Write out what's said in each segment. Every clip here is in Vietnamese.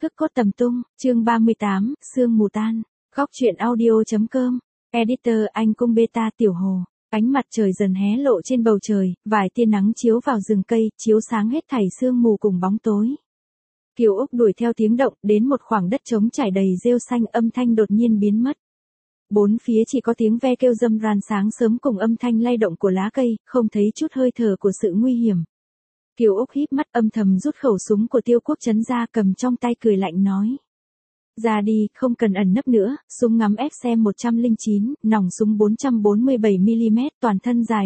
Cực cốt tầm tung, chương 38, sương mù tan. Góc truyện audio.com. Editor anh cung beta tiểu hồ. Ánh mặt trời dần hé lộ trên bầu trời, vài tia nắng chiếu vào rừng cây, chiếu sáng hết thảy sương mù cùng bóng tối. Kiều Úc đuổi theo tiếng động, đến một khoảng đất trống trải đầy rêu xanh, âm thanh đột nhiên biến mất. Bốn phía chỉ có tiếng ve kêu râm ran sáng sớm cùng âm thanh lay động của lá cây, không thấy chút hơi thở của sự nguy hiểm. Kiều Úc híp mắt âm thầm rút khẩu súng của Tiêu Quốc Trấn ra, cầm trong tay cười lạnh nói. Ra đi, không cần ẩn nấp nữa, súng ngắm FM 109, nòng súng 447mm, toàn thân dài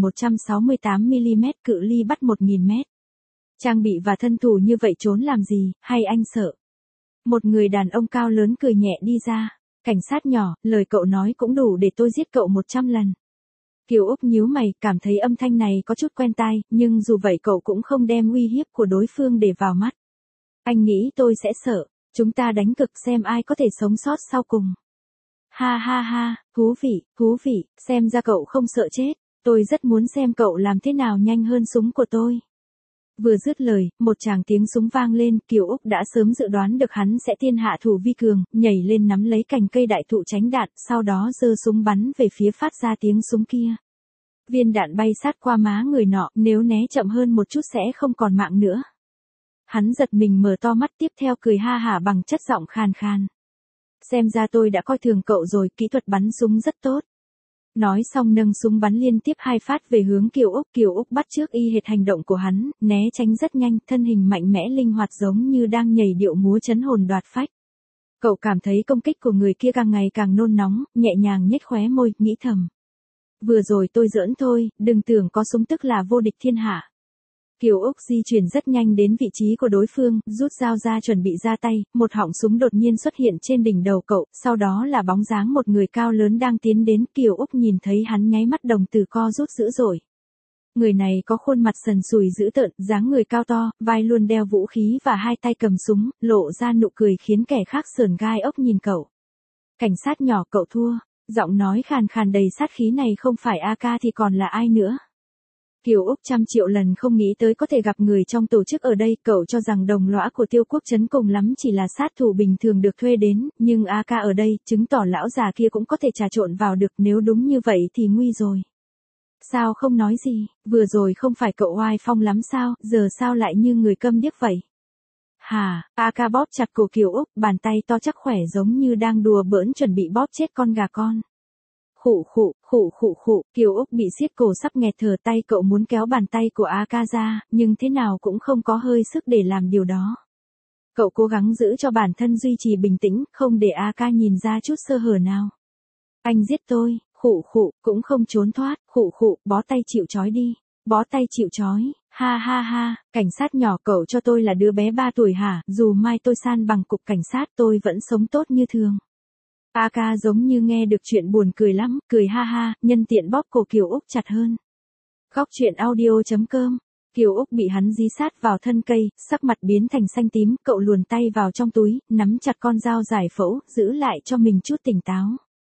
1168mm, cự ly bắt 1000m. Trang bị và thân thủ như vậy trốn làm gì, hay anh sợ? Một người đàn ông cao lớn cười nhẹ đi ra. Cảnh sát nhỏ, lời cậu nói cũng đủ để tôi giết cậu 100 lần. Kiều Úc nhíu mày, cảm thấy âm thanh này có chút quen tai, nhưng dù vậy cậu cũng không đem uy hiếp của đối phương để vào mắt. Anh nghĩ tôi sẽ sợ, chúng ta đánh cực xem ai có thể sống sót sau cùng. Ha ha ha, thú vị, xem ra cậu không sợ chết, tôi rất muốn xem cậu làm thế nào nhanh hơn súng của tôi. Vừa dứt lời, một tràng tiếng súng vang lên, Kiều Úc đã sớm dự đoán được hắn sẽ thiên hạ thủ vi cường, nhảy lên nắm lấy cành cây đại thụ tránh đạn, sau đó giơ súng bắn về phía phát ra tiếng súng kia. Viên đạn bay sát qua má người nọ, nếu né chậm hơn một chút sẽ không còn mạng nữa. Hắn giật mình mở to mắt, tiếp theo cười ha hả bằng chất giọng khàn khàn. Xem ra tôi đã coi thường cậu rồi, kỹ thuật bắn súng rất tốt. Nói xong nâng súng bắn liên tiếp 2 phát về hướng Kiều Úc bắt chước y hệt hành động của hắn, né tránh rất nhanh, thân hình mạnh mẽ linh hoạt giống như đang nhảy điệu múa trấn hồn đoạt phách. Cậu cảm thấy công kích của người kia càng ngày càng nôn nóng, nhẹ nhàng nhếch khóe môi, nghĩ thầm. Vừa rồi tôi giỡn thôi, đừng tưởng có súng tức là vô địch thiên hạ. Kiều Úc di chuyển rất nhanh đến vị trí của đối phương, rút dao ra chuẩn bị ra tay, một họng súng đột nhiên xuất hiện trên đỉnh đầu cậu, sau đó là bóng dáng một người cao lớn đang tiến đến. Kiều Úc nhìn thấy hắn nháy mắt đồng tử co rút dữ dội. Người này có khuôn mặt sần sùi dữ tợn, dáng người cao to, vai luôn đeo vũ khí và hai tay cầm súng, lộ ra nụ cười khiến kẻ khác sởn gai ốc nhìn cậu. Cảnh sát nhỏ, cậu thua. Giọng nói khàn khàn đầy sát khí này không phải AK thì còn là ai nữa. Kiều Úc trăm triệu lần không nghĩ tới có thể gặp người trong tổ chức ở đây, cậu cho rằng đồng lõa của Tiêu Quốc Trấn cùng lắm chỉ là sát thủ bình thường được thuê đến, nhưng AK ở đây, chứng tỏ lão già kia cũng có thể trà trộn vào được, nếu đúng như vậy thì nguy rồi. Sao không nói gì, vừa rồi không phải cậu oai phong lắm sao, giờ sao lại như người câm điếc vậy? Hà, AK bóp chặt cổ Kiều Úc, bàn tay to chắc khỏe giống như đang đùa bỡn chuẩn bị bóp chết con gà con. Khụ, Kiều Úc bị siết cổ sắp nghẹt thở, tay cậu muốn kéo bàn tay của AK ra, nhưng thế nào cũng không có hơi sức để làm điều đó. Cậu cố gắng giữ cho bản thân duy trì bình tĩnh, không để AK nhìn ra chút sơ hở nào. Anh giết tôi, cũng không trốn thoát, bó tay chịu trói đi, bó tay chịu trói, ha ha ha, cảnh sát nhỏ, cậu cho tôi là đứa bé 3 tuổi hả, dù mai tôi san bằng cục cảnh sát tôi vẫn sống tốt như thường. AK giống như nghe được chuyện buồn cười lắm, cười ha ha, nhân tiện bóp cổ Kiều Úc chặt hơn. Góc truyện audio.com. Kiều Úc bị hắn dí sát vào thân cây, sắc mặt biến thành xanh tím, cậu luồn tay vào trong túi, nắm chặt con dao giải phẫu, giữ lại cho mình chút tỉnh táo.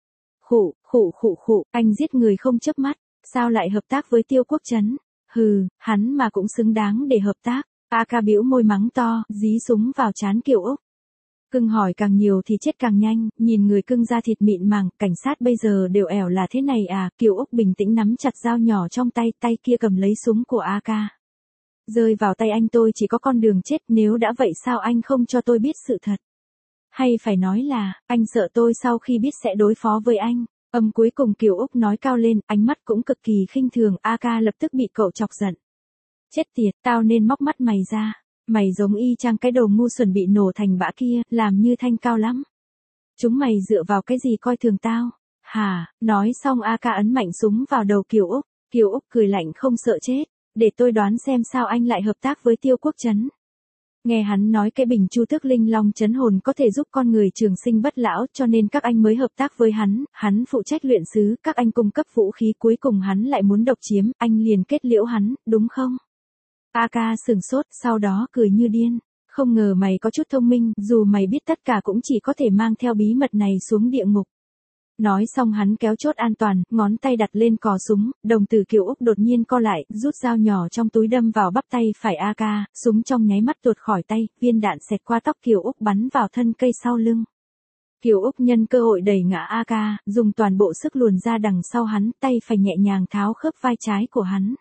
Anh giết người không chớp mắt, sao lại hợp tác với Tiêu Quốc Trấn? Hừ, hắn mà cũng xứng đáng để hợp tác. AK bĩu môi mắng to, dí súng vào trán Kiều Úc. Cưng hỏi càng nhiều thì chết càng nhanh, nhìn người cưng da thịt mịn màng, cảnh sát bây giờ đều ẻo là thế này à? Kiều Úc bình tĩnh nắm chặt dao nhỏ trong tay, tay kia cầm lấy súng của AK. Rơi vào tay anh tôi chỉ có con đường chết, nếu đã vậy sao anh không cho tôi biết sự thật? Hay phải nói là, anh sợ tôi sau khi biết sẽ đối phó với anh. Âm cuối cùng Kiều Úc nói cao lên, ánh mắt cũng cực kỳ khinh thường, AK lập tức bị cậu chọc giận. Chết tiệt, tao nên móc mắt mày ra. Mày giống y chang cái đầu ngu xuẩn bị nổ thành bã kia, làm như thanh cao lắm. Chúng mày dựa vào cái gì coi thường tao? Hả, nói xong AK ấn mạnh súng vào đầu Kiều Úc cười lạnh không sợ chết, để tôi đoán xem sao anh lại hợp tác với Tiêu Quốc Trấn. Nghe hắn nói cái bình chu tước linh long trấn hồn có thể giúp con người trường sinh bất lão, cho nên các anh mới hợp tác với hắn phụ trách luyện sứ, các anh cung cấp vũ khí, cuối cùng hắn lại muốn độc chiếm, anh liền kết liễu hắn, đúng không? AK sửng sốt, sau đó cười như điên. Không ngờ mày có chút thông minh, dù mày biết tất cả cũng chỉ có thể mang theo bí mật này xuống địa ngục. Nói xong hắn kéo chốt an toàn, ngón tay đặt lên cò súng, đồng tử Kiều Úc đột nhiên co lại, rút dao nhỏ trong túi đâm vào bắp tay phải AK, súng trong nháy mắt tuột khỏi tay, viên đạn xẹt qua tóc Kiều Úc bắn vào thân cây sau lưng. Kiều Úc nhân cơ hội đẩy ngã AK, dùng toàn bộ sức luồn ra đằng sau hắn, tay phải nhẹ nhàng tháo khớp vai trái của hắn.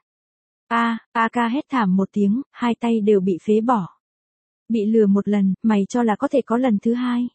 AK hét thảm một tiếng, hai tay đều bị phế bỏ. Bị lừa một lần, mày cho là có thể có lần thứ hai.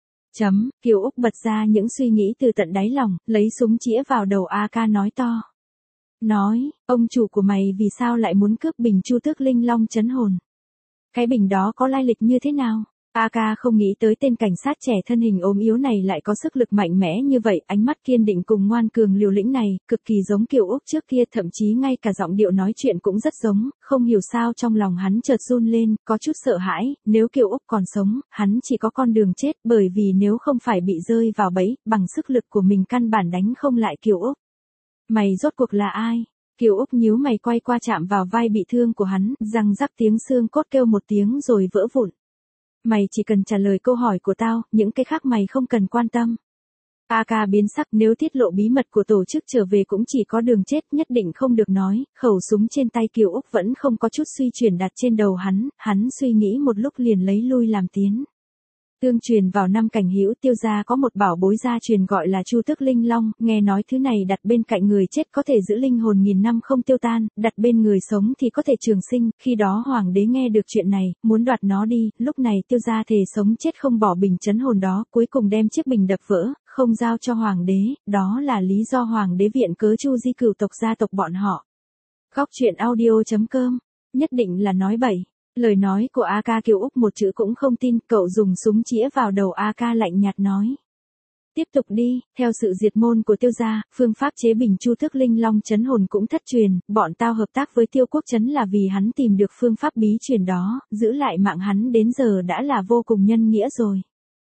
Kiều Úc bật ra những suy nghĩ từ tận đáy lòng, lấy súng chĩa vào đầu AK nói to. Nói, ông chủ của mày vì sao lại muốn cướp bình Chu Tước Linh Long trấn hồn? Cái bình đó có lai lịch như thế nào? AK không nghĩ tới tên cảnh sát trẻ thân hình ốm yếu này lại có sức lực mạnh mẽ như vậy, ánh mắt kiên định cùng ngoan cường liều lĩnh này, cực kỳ giống Kiều Úc trước kia, thậm chí ngay cả giọng điệu nói chuyện cũng rất giống, không hiểu sao trong lòng hắn chợt run lên, có chút sợ hãi, nếu Kiều Úc còn sống, hắn chỉ có con đường chết, bởi vì nếu không phải bị rơi vào bẫy, bằng sức lực của mình căn bản đánh không lại Kiều Úc. Mày rốt cuộc là ai? Kiều Úc nhíu mày quay qua chạm vào vai bị thương của hắn, răng rắc tiếng xương cốt kêu một tiếng rồi vỡ vụn. Mày chỉ cần trả lời câu hỏi của tao, những cái khác mày không cần quan tâm. AK biến sắc, nếu tiết lộ bí mật của tổ chức trở về cũng chỉ có đường chết, nhất định không được nói. Khẩu súng trên tay Kiều Úc vẫn không có chút suy chuyển đặt trên đầu hắn suy nghĩ một lúc liền lấy lui làm tiến. Tương truyền vào năm Cảnh Hữu Tiêu gia có một bảo bối gia truyền gọi là Chu Tước Linh Long, nghe nói thứ này đặt bên cạnh người chết có thể giữ linh hồn nghìn năm không tiêu tan, đặt bên người sống thì có thể trường sinh, khi đó hoàng đế nghe được chuyện này, muốn đoạt nó đi, lúc này Tiêu gia thề sống chết không bỏ bình trấn hồn đó, cuối cùng đem chiếc bình đập vỡ, không giao cho hoàng đế, đó là lý do hoàng đế viện cớ Chu di cửu tộc gia tộc bọn họ. Góc truyện audio.com, nhất định là nói bậy. Lời nói của AK Kiều Úc một chữ cũng không tin, cậu dùng súng chĩa vào đầu AK lạnh nhạt nói. Tiếp tục đi, theo sự diệt môn của Tiêu gia, phương pháp chế bình Chu Tước Linh Long trấn hồn cũng thất truyền, bọn tao hợp tác với Tiêu Quốc Trấn là vì hắn tìm được phương pháp bí truyền đó, giữ lại mạng hắn đến giờ đã là vô cùng nhân nghĩa rồi.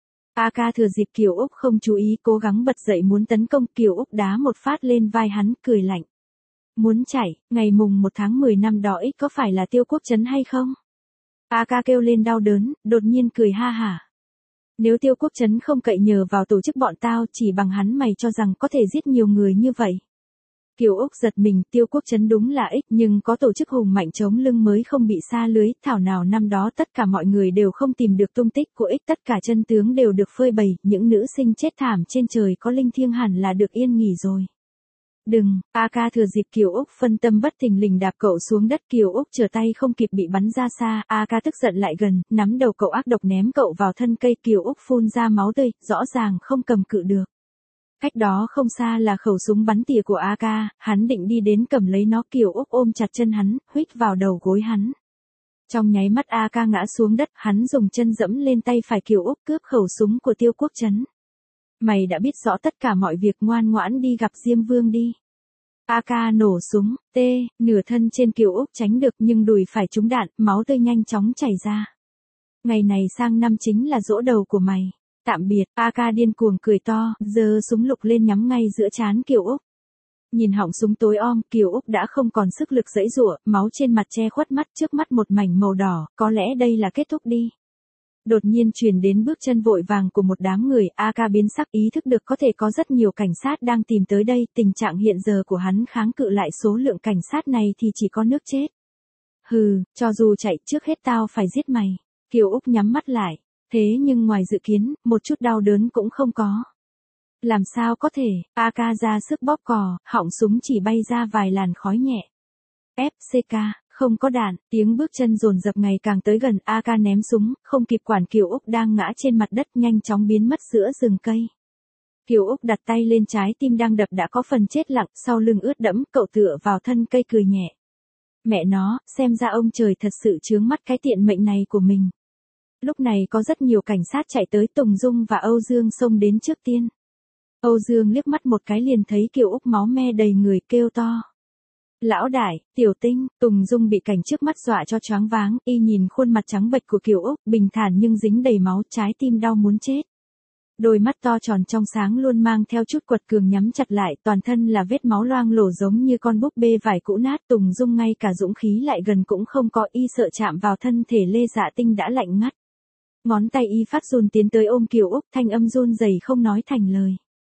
AK thừa dịp Kiều Úc không chú ý cố gắng bật dậy muốn tấn công, Kiều Úc đá một phát lên vai hắn, cười lạnh. Muốn chạy, ngày mùng 1 tháng 10 năm đó có phải là Tiêu Quốc Trấn hay không? AK kêu lên đau đớn, đột nhiên cười ha hả. Nếu Tiêu Quốc Trấn không cậy nhờ vào tổ chức bọn tao, chỉ bằng hắn mày cho rằng có thể giết nhiều người như vậy. Kiều Úc giật mình, Tiêu Quốc Trấn đúng là nhưng có tổ chức hùng mạnh chống lưng mới không bị sa lưới, thảo nào năm đó tất cả mọi người đều không tìm được tung tích của tất cả chân tướng đều được phơi bày, những nữ sinh chết thảm trên trời có linh thiêng hẳn là được yên nghỉ rồi. Đừng, AK thừa dịp Kiều Úc phân tâm bất thình lình đạp cậu xuống đất, Kiều Úc trở tay không kịp bị bắn ra xa, AK tức giận lại gần, nắm đầu cậu ác độc ném cậu vào thân cây, Kiều Úc phun ra máu tươi, rõ ràng không cầm cự được. Cách đó không xa là khẩu súng bắn tỉa của AK, hắn định đi đến cầm lấy nó, Kiều Úc ôm chặt chân hắn, huých vào đầu gối hắn. Trong nháy mắt AK ngã xuống đất, hắn dùng chân dẫm lên tay phải Kiều Úc cướp khẩu súng của Tiêu Quốc Trấn. Mày đã biết rõ tất cả mọi việc, ngoan ngoãn đi gặp Diêm Vương đi. AK nổ súng, nửa thân trên Kiều Úc tránh được nhưng đùi phải trúng đạn, máu tươi nhanh chóng chảy ra. Ngày này sang năm chính là giỗ đầu của mày. Tạm biệt, AK điên cuồng cười to, giơ súng lục lên nhắm ngay giữa trán Kiều Úc. Nhìn họng súng tối om, Kiều Úc đã không còn sức lực giãy giụa, máu trên mặt che khuất mắt, trước mắt một mảnh màu đỏ, có lẽ đây là kết thúc đi. Đột nhiên truyền đến bước chân vội vàng của một đám người, AK biến sắc, ý thức được có thể có rất nhiều cảnh sát đang tìm tới đây, tình trạng hiện giờ của hắn kháng cự lại số lượng cảnh sát này thì chỉ có nước chết. Hừ, cho dù chạy trước hết tao phải giết mày. Kiều Úc nhắm mắt lại, thế nhưng ngoài dự kiến, một chút đau đớn cũng không có. Làm sao có thể, AK ra sức bóp cò, họng súng chỉ bay ra vài làn khói nhẹ. FCK. Không có đạn, tiếng bước chân dồn dập ngày càng tới gần, AK ném súng, không kịp quản Kiều Úc đang ngã trên mặt đất, nhanh chóng biến mất giữa rừng cây. Kiều Úc đặt tay lên trái tim đang đập đã có phần chết lặng, sau lưng ướt đẫm, cậu tựa vào thân cây cười nhẹ. Mẹ nó, xem ra ông trời thật sự chướng mắt cái tiện mệnh này của mình. Lúc này có rất nhiều cảnh sát chạy tới, Tùng Dung và Âu Dương xông đến trước tiên. Âu Dương liếc mắt một cái liền thấy Kiều Úc máu me đầy người, kêu to. Lão đại, Tiểu Tinh, Tùng Dung bị cảnh trước mắt dọa cho choáng váng, y nhìn khuôn mặt trắng bệch của Kiều Úc, bình thản nhưng dính đầy máu, trái tim đau muốn chết. Đôi mắt to tròn trong sáng luôn mang theo chút quật cường nhắm chặt lại, toàn thân là vết máu loang lổ giống như con búp bê vải cũ nát, Tùng Dung ngay cả dũng khí lại gần cũng không có, y sợ chạm vào thân thể Lê Dạ Tinh đã lạnh ngắt. Ngón tay y phát run tiến tới ôm Kiều Úc, thanh âm run rẩy không nói thành lời.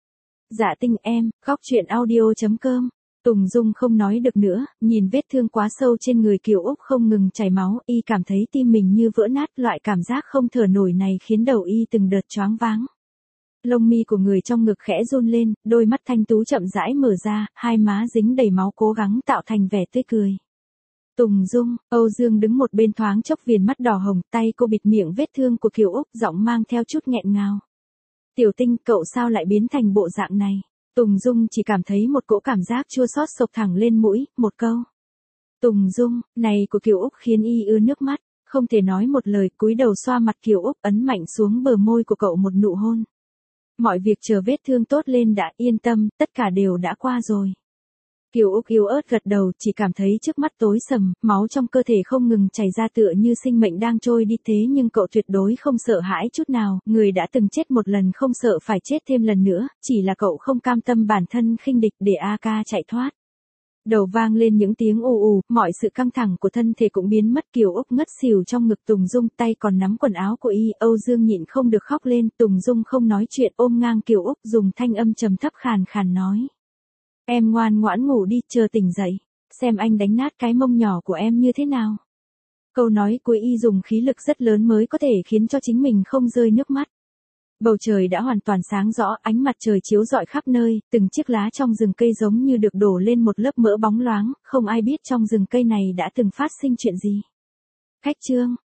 Dạ Tinh em, góc chuyện audio.com. Tùng Dung không nói được nữa, nhìn vết thương quá sâu trên người Kiều Úc không ngừng chảy máu, y cảm thấy tim mình như vỡ nát, loại cảm giác không thở nổi này khiến đầu y từng đợt choáng váng. Lông mi của người trong ngực khẽ run lên, đôi mắt thanh tú chậm rãi mở ra, hai má dính đầy máu cố gắng tạo thành vẻ tươi cười. Tùng Dung, Âu Dương đứng một bên thoáng chốc viền mắt đỏ hồng, tay cô bịt miệng vết thương của Kiều Úc, giọng mang theo chút nghẹn ngào. Tiểu Tinh, cậu sao lại biến thành bộ dạng này? Tùng Dung chỉ cảm thấy một cỗ cảm giác chua xót sộc thẳng lên mũi, một câu. Tùng Dung, này của Kiều Úc khiến y ứa nước mắt, không thể nói một lời, cúi đầu xoa mặt Kiều Úc, ấn mạnh xuống bờ môi của cậu một nụ hôn. Mọi việc chờ vết thương tốt lên đã, yên tâm, tất cả đều đã qua rồi. Kiều Úc yếu ớt gật đầu, chỉ cảm thấy trước mắt tối sầm, máu trong cơ thể không ngừng chảy ra tựa như sinh mệnh đang trôi đi, thế nhưng cậu tuyệt đối không sợ hãi chút nào, người đã từng chết một lần không sợ phải chết thêm lần nữa, chỉ là cậu không cam tâm bản thân khinh địch để AK chạy thoát. Đầu vang lên những tiếng ù ù, mọi sự căng thẳng của thân thể cũng biến mất. Kiều Úc ngất xỉu trong ngực Tùng Dung, tay còn nắm quần áo của y. Âu Dương nhịn không được khóc lên, Tùng Dung không nói chuyện, ôm ngang Kiều Úc, dùng thanh âm trầm thấp khàn khàn nói. Em ngoan ngoãn ngủ đi, chờ tỉnh dậy, xem anh đánh nát cái mông nhỏ của em như thế nào. Câu nói của y dùng khí lực rất lớn mới có thể khiến cho chính mình không rơi nước mắt. Bầu trời đã hoàn toàn sáng rõ, ánh mặt trời chiếu rọi khắp nơi, từng chiếc lá trong rừng cây giống như được đổ lên một lớp mỡ bóng loáng, không ai biết trong rừng cây này đã từng phát sinh chuyện gì. Khách chương.